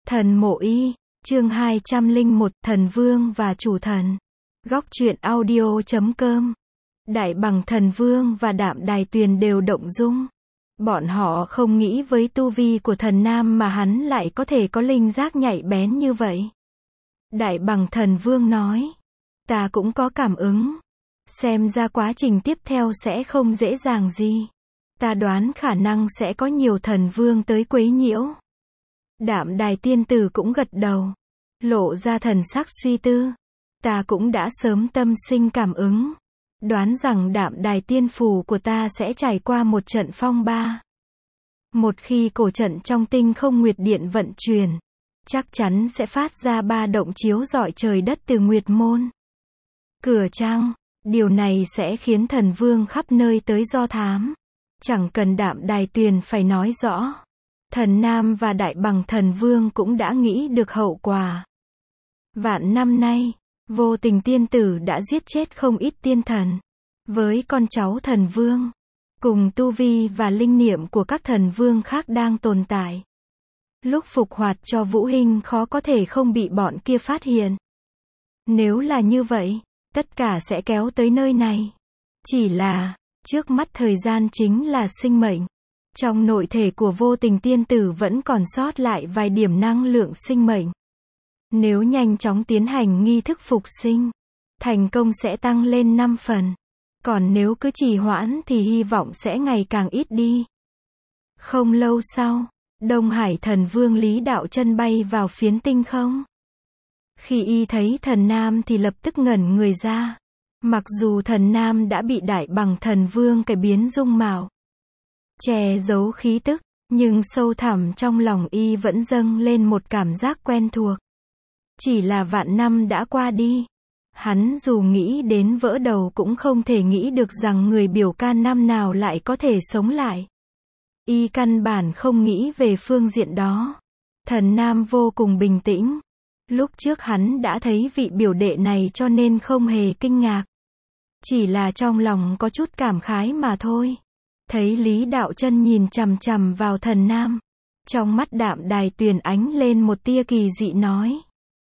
Thần Mộ Y, chương 201, Thần Vương và Chủ Thần. Góc truyện audio.com. Đại Bằng Thần Vương và Đạm Đài Tuyền đều động dung. Bọn họ không nghĩ với tu vi của thần nam mà hắn lại có thể có linh giác nhạy bén như vậy. Đại Bằng Thần Vương nói, ta cũng có cảm ứng. Xem ra quá trình tiếp theo sẽ không dễ dàng gì. Ta đoán khả năng sẽ có nhiều thần vương tới quấy nhiễu. Đạm Đài tiên tử cũng gật đầu, lộ ra thần sắc suy tư. Ta cũng đã sớm tâm sinh cảm ứng, đoán rằng Đạm Đài tiên phù của ta sẽ trải qua một trận phong ba. Một khi cổ trận trong tinh không nguyệt điện vận chuyển, chắc chắn sẽ phát ra ba động chiếu rọi trời đất từ nguyệt môn. Cửa trăng, điều này sẽ khiến thần vương khắp nơi tới do thám. Chẳng cần Đạm Đài Tuyền phải nói rõ. Thần Nam và Đại Bằng Thần Vương cũng đã nghĩ được hậu quả. Vạn năm nay, vô tình tiên tử đã giết chết không ít tiên thần. Với con cháu thần vương, cùng tu vi và linh niệm của các thần vương khác đang tồn tại. Lúc phục hoạt cho Vũ Hinh khó có thể không bị bọn kia phát hiện. Nếu là như vậy, tất cả sẽ kéo tới nơi này. Chỉ là, trước mắt thời gian chính là sinh mệnh. Trong nội thể của vô tình tiên tử vẫn còn sót lại vài điểm năng lượng sinh mệnh. Nếu nhanh chóng tiến hành nghi thức phục sinh, thành công sẽ tăng lên 5 phần. Còn nếu cứ trì hoãn thì hy vọng sẽ ngày càng ít đi. Không lâu sau, Đông Hải Thần Vương Lý Đạo Chân bay vào phiến tinh không. Khi y thấy thần nam thì lập tức ngẩn người ra. Mặc dù thần nam đã bị Đại Bằng Thần Vương cải biến dung mạo, che giấu khí tức, nhưng sâu thẳm trong lòng y vẫn dâng lên một cảm giác quen thuộc. Chỉ là vạn năm đã qua đi. Hắn dù nghĩ đến vỡ đầu cũng không thể nghĩ được rằng người biểu ca năm nào lại có thể sống lại. Y căn bản không nghĩ về phương diện đó. Thần nam vô cùng bình tĩnh. Lúc trước hắn đã thấy vị biểu đệ này cho nên không hề kinh ngạc. Chỉ là trong lòng có chút cảm khái mà thôi. Thấy Lý Đạo Chân nhìn chằm chằm vào thần nam. Trong mắt Đạm Đài Tuyền ánh lên một tia kỳ dị nói.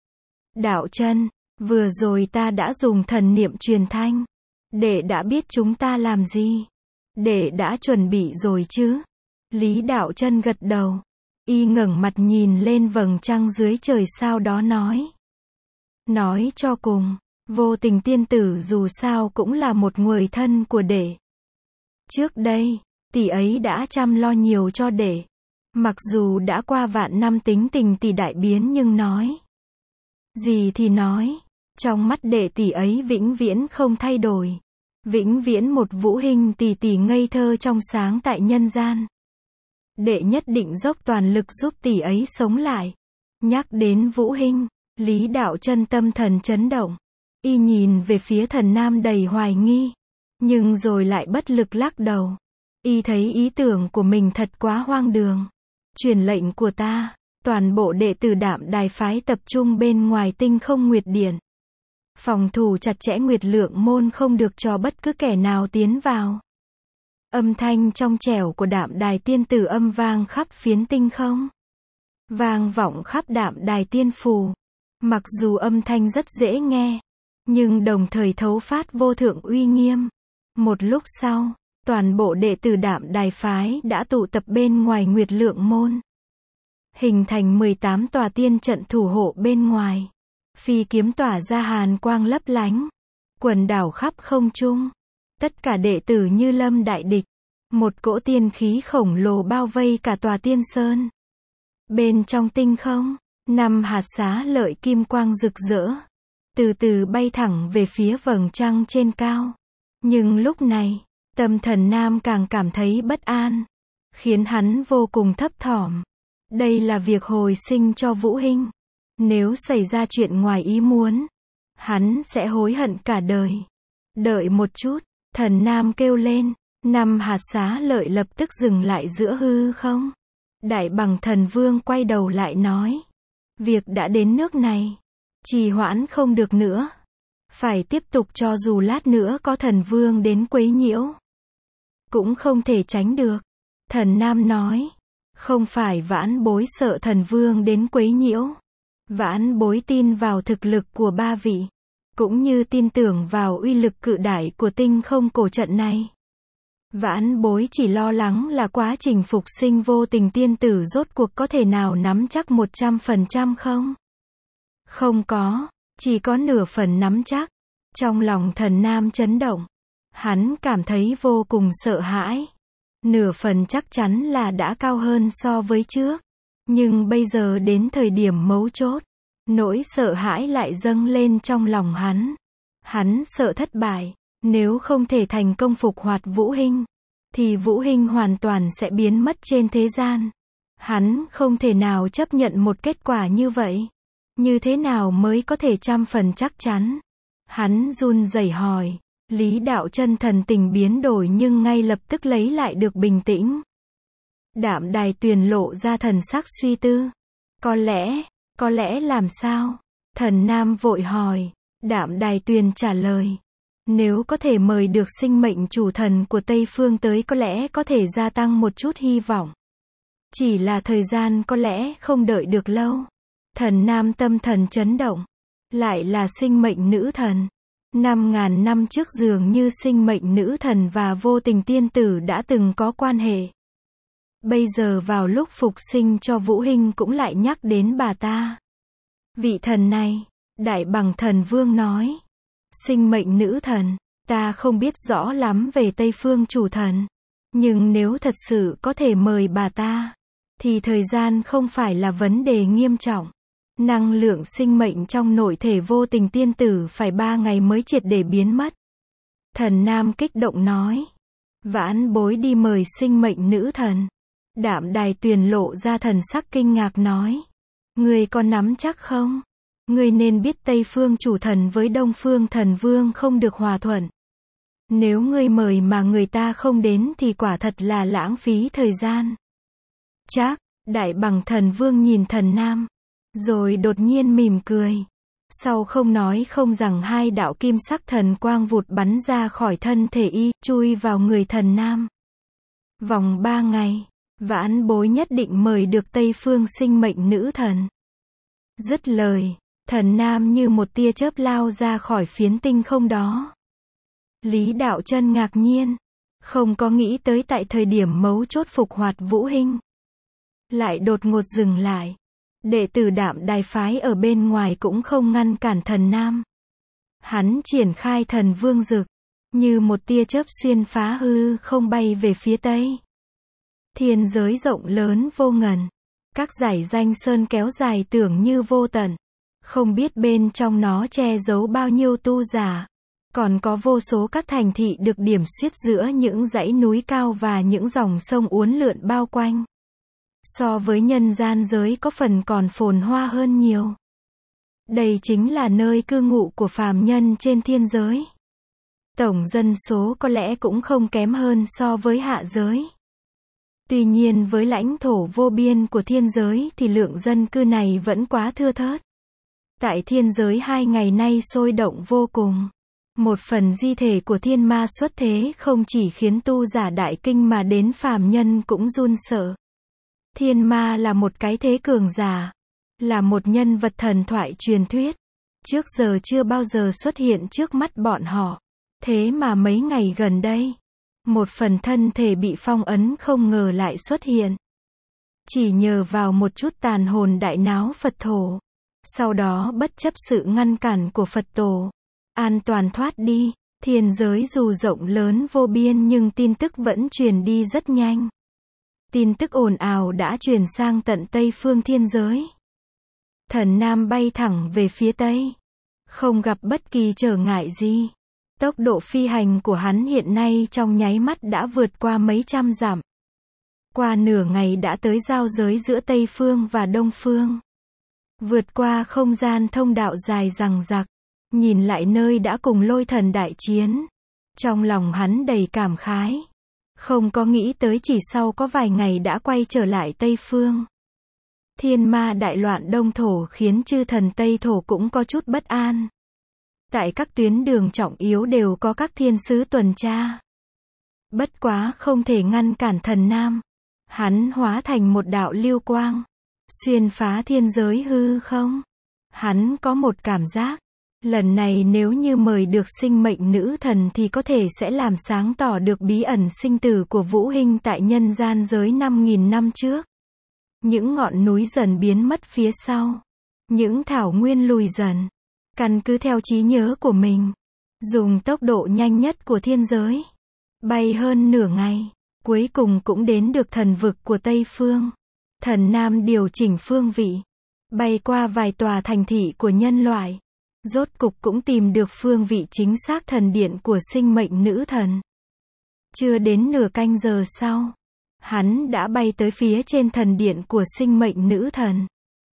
Đạo Chân, vừa rồi ta đã dùng thần niệm truyền thanh. Đệ đã biết chúng ta làm gì. Đệ đã chuẩn bị rồi chứ. Lý Đạo Chân gật đầu. Y ngẩng mặt nhìn lên vầng trăng dưới trời sao đó nói. Nói cho cùng, vô tình tiên tử dù sao cũng là một người thân của đệ. Trước đây, tỷ ấy đã chăm lo nhiều cho đệ. Mặc dù đã qua vạn năm tính tình tỷ đại biến nhưng nói. Gì thì nói, trong mắt đệ tỷ ấy vĩnh viễn không thay đổi. Vĩnh viễn một Vũ Hinh tỷ tỷ ngây thơ trong sáng tại nhân gian. Đệ nhất định dốc toàn lực giúp tỷ ấy sống lại. Nhắc đến Vũ Hinh, Lý Đạo Chân tâm thần chấn động. Y nhìn về phía thần nam đầy hoài nghi. Nhưng rồi lại bất lực lắc đầu. Y thấy ý tưởng của mình thật quá hoang đường. Truyền lệnh của ta, toàn bộ đệ tử Đạm Đài phái tập trung bên ngoài tinh không nguyệt điện. Phòng thủ chặt chẽ nguyệt lượng môn không được cho bất cứ kẻ nào tiến vào. Âm thanh trong trẻo của Đạm Đài tiên tử âm vang khắp phiến tinh không. Vang vọng khắp Đạm Đài tiên phù. Mặc dù âm thanh rất dễ nghe, nhưng đồng thời thấu phát vô thượng uy nghiêm. Một lúc sau, toàn bộ đệ tử Đạm Đài phái đã tụ tập bên ngoài nguyệt lượng môn. Hình thành 18 tòa tiên trận thủ hộ bên ngoài. Phi kiếm tỏa ra hàn quang lấp lánh. Quần đảo khắp không trung. Tất cả đệ tử như lâm đại địch. Một cỗ tiên khí khổng lồ bao vây cả tòa tiên sơn. Bên trong tinh không, 5 hạt xá lợi kim quang rực rỡ. Từ từ bay thẳng về phía vầng trăng trên cao. Nhưng lúc này, tâm thần nam càng cảm thấy bất an. Khiến hắn vô cùng thấp thỏm. Đây là việc hồi sinh cho Vũ Hinh. Nếu xảy ra chuyện ngoài ý muốn, hắn sẽ hối hận cả đời. Đợi một chút, thần nam kêu lên. 5 hạt xá lợi lập tức dừng lại giữa hư không. Đại Bằng Thần Vương quay đầu lại nói. Việc đã đến nước này. Trì hoãn không được nữa. Phải tiếp tục cho dù lát nữa có thần vương đến quấy nhiễu. Cũng không thể tránh được. Thần nam nói. Không phải vãn bối sợ thần vương đến quấy nhiễu. Vãn bối tin vào thực lực của ba vị, cũng như tin tưởng vào uy lực cự đại của tinh không cổ trận này. Vãn bối chỉ lo lắng là quá trình phục sinh vô tình tiên tử rốt cuộc có thể nào nắm chắc 100% không? Không có, chỉ có nửa phần nắm chắc. Trong lòng Thần Nam chấn động. Hắn cảm thấy vô cùng sợ hãi. Nửa phần chắc chắn là đã cao hơn so với trước. Nhưng bây giờ đến thời điểm mấu chốt, nỗi sợ hãi lại dâng lên trong lòng hắn. Hắn sợ thất bại. Nếu không thể thành công phục hoạt Vũ Hinh, thì Vũ Hinh hoàn toàn sẽ biến mất trên thế gian. Hắn không thể nào chấp nhận một kết quả như vậy. Như thế nào mới có thể 100% chắc chắn? Hắn run rẩy hỏi. Lý Đạo Chân thần tình biến đổi nhưng ngay lập tức lấy lại được bình tĩnh. Đạm Đài Tuyền lộ ra thần sắc suy tư. Có lẽ làm sao? Thần Nam vội hỏi. Đạm Đài Tuyền trả lời. Nếu có thể mời được sinh mệnh chủ thần của Tây Phương tới có lẽ có thể gia tăng một chút hy vọng. Chỉ là thời gian có lẽ không đợi được lâu. Thần Nam tâm thần chấn động. Lại là sinh mệnh nữ thần. 5.000 năm trước dường như sinh mệnh nữ thần và vô tình tiên tử đã từng có quan hệ. Bây giờ vào lúc phục sinh cho Vũ Hinh cũng lại nhắc đến bà ta. Vị thần này, Đại Bằng Thần Vương nói. Sinh mệnh nữ thần, ta không biết rõ lắm về Tây Phương chủ thần. Nhưng nếu thật sự có thể mời bà ta, thì thời gian không phải là vấn đề nghiêm trọng. Năng lượng sinh mệnh trong nội thể vô tình tiên tử phải 3 ngày mới triệt để biến mất. Thần Nam kích động nói. Vãn bối đi mời sinh mệnh nữ thần. Đạm Đài Tuyền lộ ra thần sắc kinh ngạc nói. Ngươi có nắm chắc không? Ngươi nên biết Tây Phương chủ thần với Đông Phương thần vương không được hòa thuận. Nếu ngươi mời mà người ta không đến thì quả thật là lãng phí thời gian. Chắc, Đại Bằng Thần Vương nhìn Thần Nam, rồi đột nhiên mỉm cười. Sau không nói không rằng hai đạo kim sắc thần quang vụt bắn ra khỏi thân thể y, chui vào người Thần Nam. Vòng 3 ngày, vãn bối nhất định mời được Tây Phương sinh mệnh nữ thần. Dứt lời, Thần Nam như một tia chớp lao ra khỏi phiến tinh không đó. Lý Đạo Chân ngạc nhiên, không có nghĩ tới tại thời điểm mấu chốt phục hoạt Vũ Hinh, lại đột ngột dừng lại. Đệ tử Đạm Đài phái ở bên ngoài cũng không ngăn cản Thần Nam. Hắn triển khai Thần Vương Dực, như một tia chớp xuyên phá hư không bay về phía tây. Thiên giới rộng lớn vô ngần, các dải danh sơn kéo dài tưởng như vô tận. Không biết bên trong nó che giấu bao nhiêu tu giả. Còn có vô số các thành thị được điểm xuyết giữa những dãy núi cao và những dòng sông uốn lượn bao quanh. So với nhân gian giới có phần còn phồn hoa hơn nhiều. Đây chính là nơi cư ngụ của phàm nhân trên thiên giới. Tổng dân số có lẽ cũng không kém hơn so với hạ giới. Tuy nhiên với lãnh thổ vô biên của thiên giới thì lượng dân cư này vẫn quá thưa thớt. Tại thiên giới 2 ngày nay sôi động vô cùng. Một phần di thể của thiên ma xuất thế không chỉ khiến tu giả đại kinh mà đến phàm nhân cũng run sợ. Thiên ma là một cái thế cường giả, là một nhân vật thần thoại truyền thuyết. Trước giờ chưa bao giờ xuất hiện trước mắt bọn họ. Thế mà mấy ngày gần đây, một phần thân thể bị phong ấn không ngờ lại xuất hiện. Chỉ nhờ vào một chút tàn hồn đại náo Phật thổ. Sau đó bất chấp sự ngăn cản của Phật tổ, an toàn thoát đi. Thiên giới dù rộng lớn vô biên nhưng tin tức vẫn truyền đi rất nhanh. Tin tức ồn ào đã truyền sang tận Tây Phương thiên giới. Thần Nam bay thẳng về phía Tây, không gặp bất kỳ trở ngại gì. Tốc độ phi hành của hắn hiện nay trong nháy mắt đã vượt qua mấy trăm dặm. Qua nửa ngày đã tới giao giới giữa Tây Phương và Đông Phương. Vượt qua không gian thông đạo dài dằng dặc, nhìn lại nơi đã cùng Lôi Thần đại chiến. Trong lòng hắn đầy cảm khái. Không có nghĩ tới chỉ sau có vài ngày đã quay trở lại Tây Phương. Thiên ma đại loạn Đông Thổ khiến chư thần Tây Thổ cũng có chút bất an. Tại các tuyến đường trọng yếu đều có các thiên sứ tuần tra. Bất quá không thể ngăn cản Thần Nam. Hắn hóa thành một đạo lưu quang, xuyên phá thiên giới hư không. Hắn có một cảm giác, lần này nếu như mời được sinh mệnh nữ thần thì có thể sẽ làm sáng tỏ được bí ẩn sinh tử của Vũ Hinh tại nhân gian giới 5.000 năm trước. Những ngọn núi dần biến mất phía sau. Những thảo nguyên lùi dần. Căn cứ theo trí nhớ của mình. Dùng tốc độ nhanh nhất của thiên giới. Bay hơn nửa ngày. Cuối cùng cũng đến được thần vực của Tây Phương. Thần Nam điều chỉnh phương vị. Bay qua vài tòa thành thị của nhân loại. Rốt cục cũng tìm được phương vị chính xác thần điện của sinh mệnh nữ thần. Chưa đến nửa canh giờ sau, hắn đã bay tới phía trên thần điện của sinh mệnh nữ thần.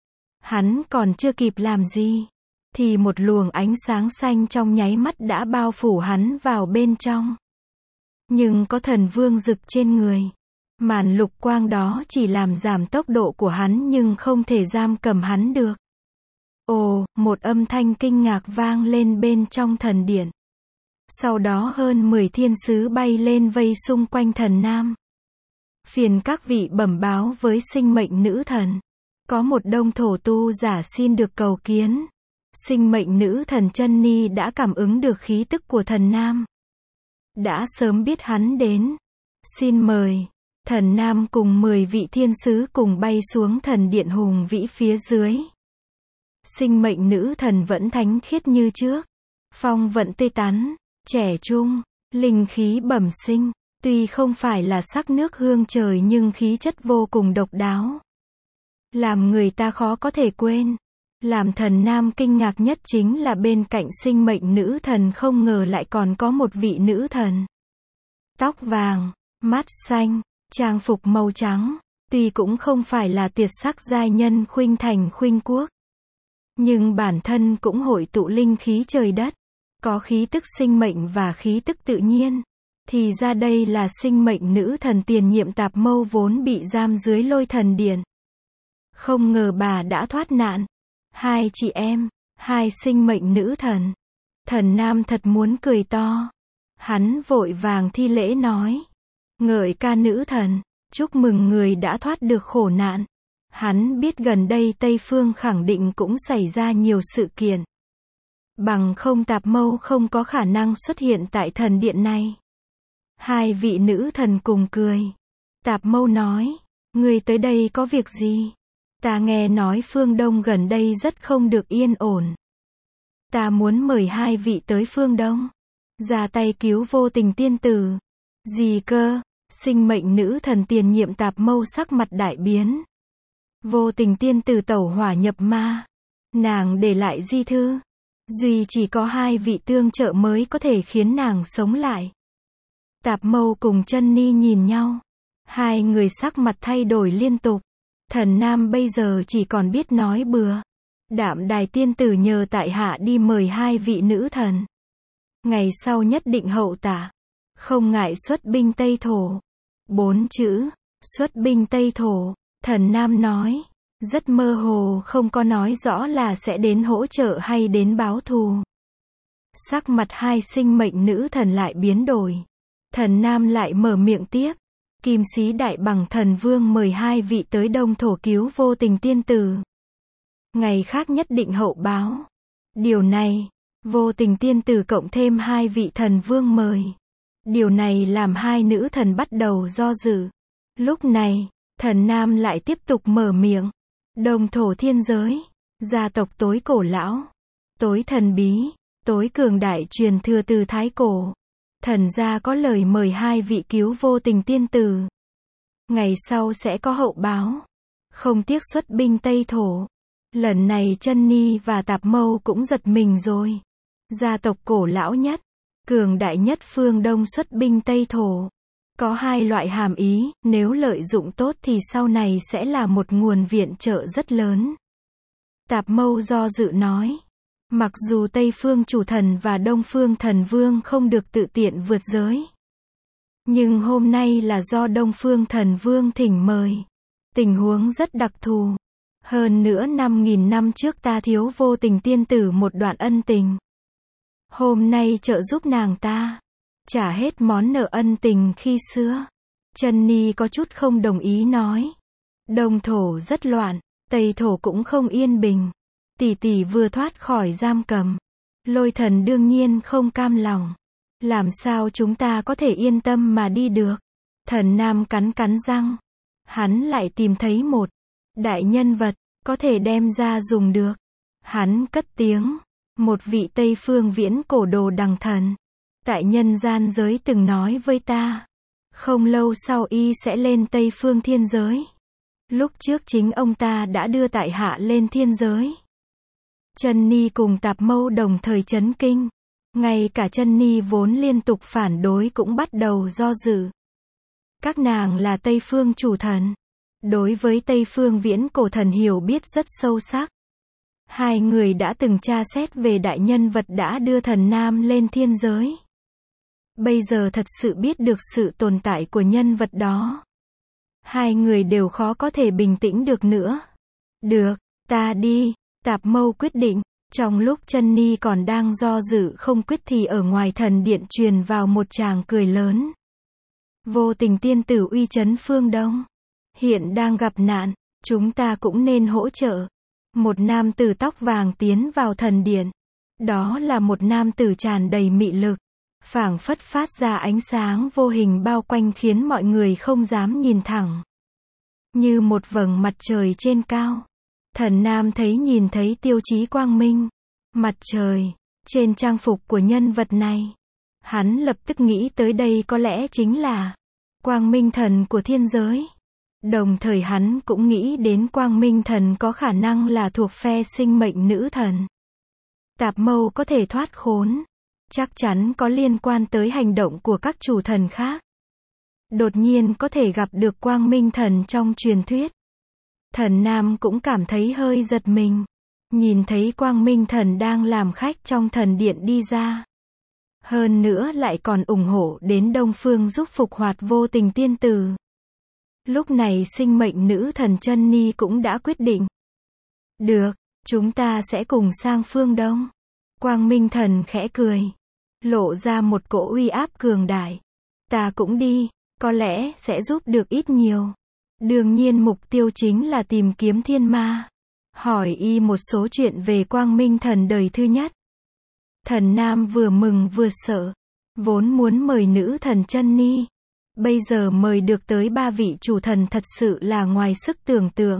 Hắn còn chưa kịp làm gì, thì một luồng ánh sáng xanh trong nháy mắt đã bao phủ hắn vào bên trong. Nhưng có thần vương rực trên người. Màn lục quang đó chỉ làm giảm tốc độ của hắn nhưng không thể giam cầm hắn được. Ồ, một âm thanh kinh ngạc vang lên bên trong thần điện. Sau đó hơn 10 thiên sứ bay lên vây xung quanh thần Nam. Phiền các vị bẩm báo với sinh mệnh nữ thần. Có một đông thổ tu giả xin được cầu kiến. Sinh mệnh nữ thần Chân Ni đã cảm ứng được khí tức của thần Nam. Đã sớm biết hắn đến. Xin mời. Thần Nam cùng 10 vị thiên sứ cùng bay xuống thần điện hùng vĩ phía dưới. Sinh mệnh nữ thần vẫn thánh khiết như trước. Phong vận tươi tắn, trẻ trung, linh khí bẩm sinh. Tuy không phải là sắc nước hương trời nhưng khí chất vô cùng độc đáo. Làm người ta khó có thể quên. Làm thần Nam kinh ngạc nhất chính là bên cạnh sinh mệnh nữ thần không ngờ lại còn có một vị nữ thần. Tóc vàng, mắt xanh, trang phục màu trắng. Tuy cũng không phải là tuyệt sắc giai nhân khuynh thành khuynh quốc. Nhưng bản thân cũng hội tụ linh khí trời đất. Có khí tức sinh mệnh và khí tức tự nhiên. Thì ra đây là sinh mệnh nữ thần tiền nhiệm Tạp Mâu vốn bị giam dưới lôi thần điện. Không ngờ bà đã thoát nạn. Hai chị em, hai sinh mệnh nữ thần. Thần Nam thật muốn cười to. Hắn vội vàng thi lễ nói. Ngợi ca nữ thần, chúc mừng người đã thoát được khổ nạn. Hắn biết gần đây Tây Phương khẳng định cũng xảy ra nhiều sự kiện. Bằng không Tạp Mâu không có khả năng xuất hiện tại thần điện này. Hai vị nữ thần cùng cười. Tạp Mâu nói, người tới đây có việc gì? Ta nghe nói phương Đông gần đây rất không được yên ổn. Ta muốn mời hai vị tới phương Đông. Ra tay cứu vô tình tiên tử. Gì cơ? Sinh mệnh nữ thần tiền nhiệm Tạp Mâu sắc mặt đại biến. Vô tình tiên tử tẩu hỏa nhập ma. Nàng để lại di thư. Duy chỉ có hai vị tương trợ mới có thể khiến nàng sống lại. Tạp Mâu cùng Chân Ni nhìn nhau. Hai người sắc mặt thay đổi liên tục. Thần Nam bây giờ chỉ còn biết nói bừa. Đạm Đài tiên tử nhờ tại hạ đi mời hai vị nữ thần. Ngày sau nhất định hậu tả. Không ngại xuất binh Tây Thổ. 4 chữ. Xuất binh Tây Thổ. Thần Nam nói. Rất mơ hồ không có nói rõ là sẽ đến hỗ trợ hay đến báo thù. Sắc mặt hai sinh mệnh nữ thần lại biến đổi. Thần Nam lại mở miệng tiếp. Kim Sĩ Đại Bằng Thần Vương mời hai vị tới Đông Thổ cứu vô tình tiên tử. Ngày khác nhất định hậu báo. Điều này, vô tình tiên tử cộng thêm hai vị thần vương mời. Điều này làm hai nữ thần bắt đầu do dự. Lúc này, thần Nam lại tiếp tục mở miệng. Đông Thổ thiên giới, gia tộc tối cổ lão, tối thần bí, tối cường đại truyền thừa từ thái cổ. Thần gia có lời mời hai vị cứu vô tình tiên tử. Ngày sau sẽ có hậu báo. Không tiếc xuất binh Tây Thổ. Lần này Chân Ni và Tạp Mâu cũng giật mình rồi. Gia tộc cổ lão nhất, cường đại nhất phương Đông xuất binh Tây Thổ. Có hai loại hàm ý, nếu lợi dụng tốt thì sau này sẽ là một nguồn viện trợ rất lớn. Tạp Mâu do dự nói. Mặc dù Tây Phương chủ thần và Đông Phương thần vương không được tự tiện vượt giới. Nhưng hôm nay là do Đông Phương thần vương thỉnh mời. Tình huống rất đặc thù. Hơn nữa 5.000 năm trước ta thiếu vô tình tiên tử một đoạn ân tình. Hôm nay trợ giúp nàng ta. Trả hết món nợ ân tình khi xưa. Chân Ni có chút không đồng ý nói. Đông thổ rất loạn, Tây thổ cũng không yên bình. Tỷ tỷ vừa thoát khỏi giam cầm. Lôi thần đương nhiên không cam lòng. Làm sao chúng ta có thể yên tâm mà đi được? Thần Nam cắn cắn răng. Hắn lại tìm thấy một đại nhân vật, có thể đem ra dùng được. Hắn cất tiếng. Một vị Tây phương viễn cổ đồ đằng thần. Tại nhân gian giới từng nói với ta. Không lâu sau y sẽ lên Tây phương thiên giới. Lúc trước chính ông ta đã đưa tại hạ lên thiên giới. Chân Ni cùng Tạp Mâu đồng thời chấn kinh. Ngay cả Chân Ni vốn liên tục phản đối cũng bắt đầu do dự. Các nàng là Tây phương chủ thần. Đối với Tây phương viễn cổ thần hiểu biết rất sâu sắc. Hai người đã từng tra xét về đại nhân vật đã đưa thần Nam lên thiên giới. Bây giờ thật sự biết được sự tồn tại của nhân vật đó. Hai người đều khó có thể bình tĩnh được nữa. Được, ta đi, Tạp Mâu quyết định. Trong lúc Chân Ni còn đang do dự không quyết thì ở ngoài thần điện truyền vào một tràng cười lớn. Vô Tình tiên tử uy chấn phương Đông. Hiện đang gặp nạn, chúng ta cũng nên hỗ trợ. Một nam tử tóc vàng tiến vào thần điện. Đó là một nam tử tràn đầy mị lực. Phảng phất phát ra ánh sáng vô hình bao quanh khiến mọi người không dám nhìn thẳng. Như một vầng mặt trời trên cao. Thần Nam nhìn thấy tiêu chí quang minh, mặt trời, trên trang phục của nhân vật này. Hắn lập tức nghĩ tới đây có lẽ chính là Quang Minh Thần của thiên giới. Đồng thời hắn cũng nghĩ đến Quang Minh Thần có khả năng là thuộc phe sinh mệnh nữ thần. Tạp Mâu có thể thoát khốn. Chắc chắn có liên quan tới hành động của các chủ thần khác. Đột nhiên có thể gặp được Quang Minh Thần trong truyền thuyết. Thần Nam cũng cảm thấy hơi giật mình. Nhìn thấy Quang Minh Thần đang làm khách trong thần điện đi ra. Hơn nữa lại còn ủng hộ đến Đông Phương giúp phục hoạt Vô Tình tiên tử. Lúc này sinh mệnh nữ thần Chân Ni cũng đã quyết định. Được, chúng ta sẽ cùng sang phương Đông. Quang Minh Thần khẽ cười. Lộ ra một cỗ uy áp cường đại. Ta cũng đi, có lẽ sẽ giúp được ít nhiều. Đương nhiên mục tiêu chính là tìm kiếm thiên ma. Hỏi y một số chuyện về Quang Minh Thần đời thứ nhất. Thần Nam vừa mừng vừa sợ. Vốn muốn mời nữ thần Chân Ni. Bây giờ mời được tới 3 vị chủ thần thật sự là ngoài sức tưởng tượng.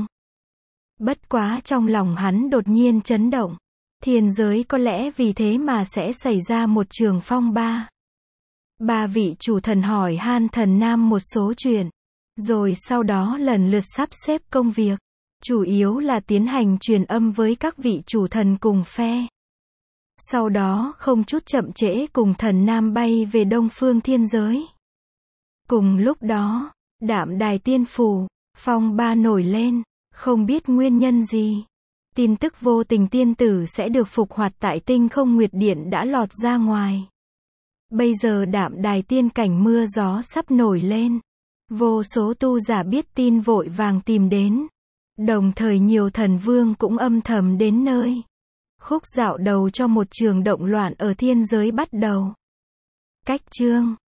Bất quá trong lòng hắn đột nhiên chấn động. Thiên giới có lẽ vì thế mà sẽ xảy ra một trường phong ba. 3 vị chủ thần hỏi han thần Nam một số chuyện. Rồi sau đó lần lượt sắp xếp công việc. Chủ yếu là tiến hành truyền âm với các vị chủ thần cùng phe. Sau đó không chút chậm trễ cùng thần Nam bay về Đông Phương thiên giới. Cùng lúc đó, Đạm Đài Tiên Phủ, phong ba nổi lên, không biết nguyên nhân gì. Tin tức Vô Tình tiên tử sẽ được phục hoạt tại Tinh Không Nguyệt Điện đã lọt ra ngoài. Bây giờ Đạm Đài tiên cảnh mưa gió sắp nổi lên. Vô số tu giả biết tin vội vàng tìm đến. Đồng thời nhiều thần vương cũng âm thầm đến nơi. Khúc dạo đầu cho một trường động loạn ở thiên giới bắt đầu. Cách chương